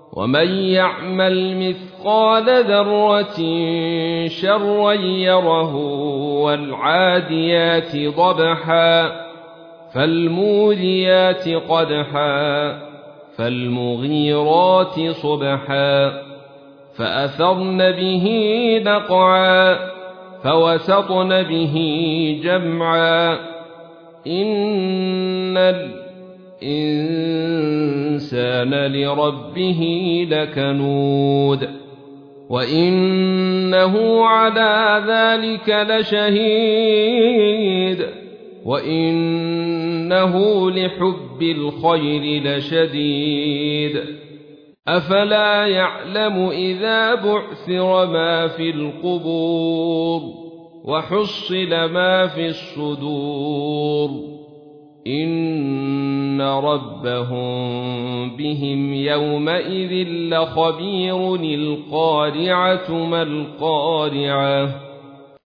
ومن يعمل مثقال ذرة شرا يره والعاديات ضبحا فالموريات قدحا فالمغيرات صبحا فأثرن به نقعا فوسطن به جمعا إن الإنسان لربه لكنود وإنه على ذلك لشهيد وإنه لحب الخير لشديد أفلا يعلم إذا بعثر ما في القبور وحصل ما في الصدور إن ربهم بهم يومئذ لخبير القارعة ما القارعة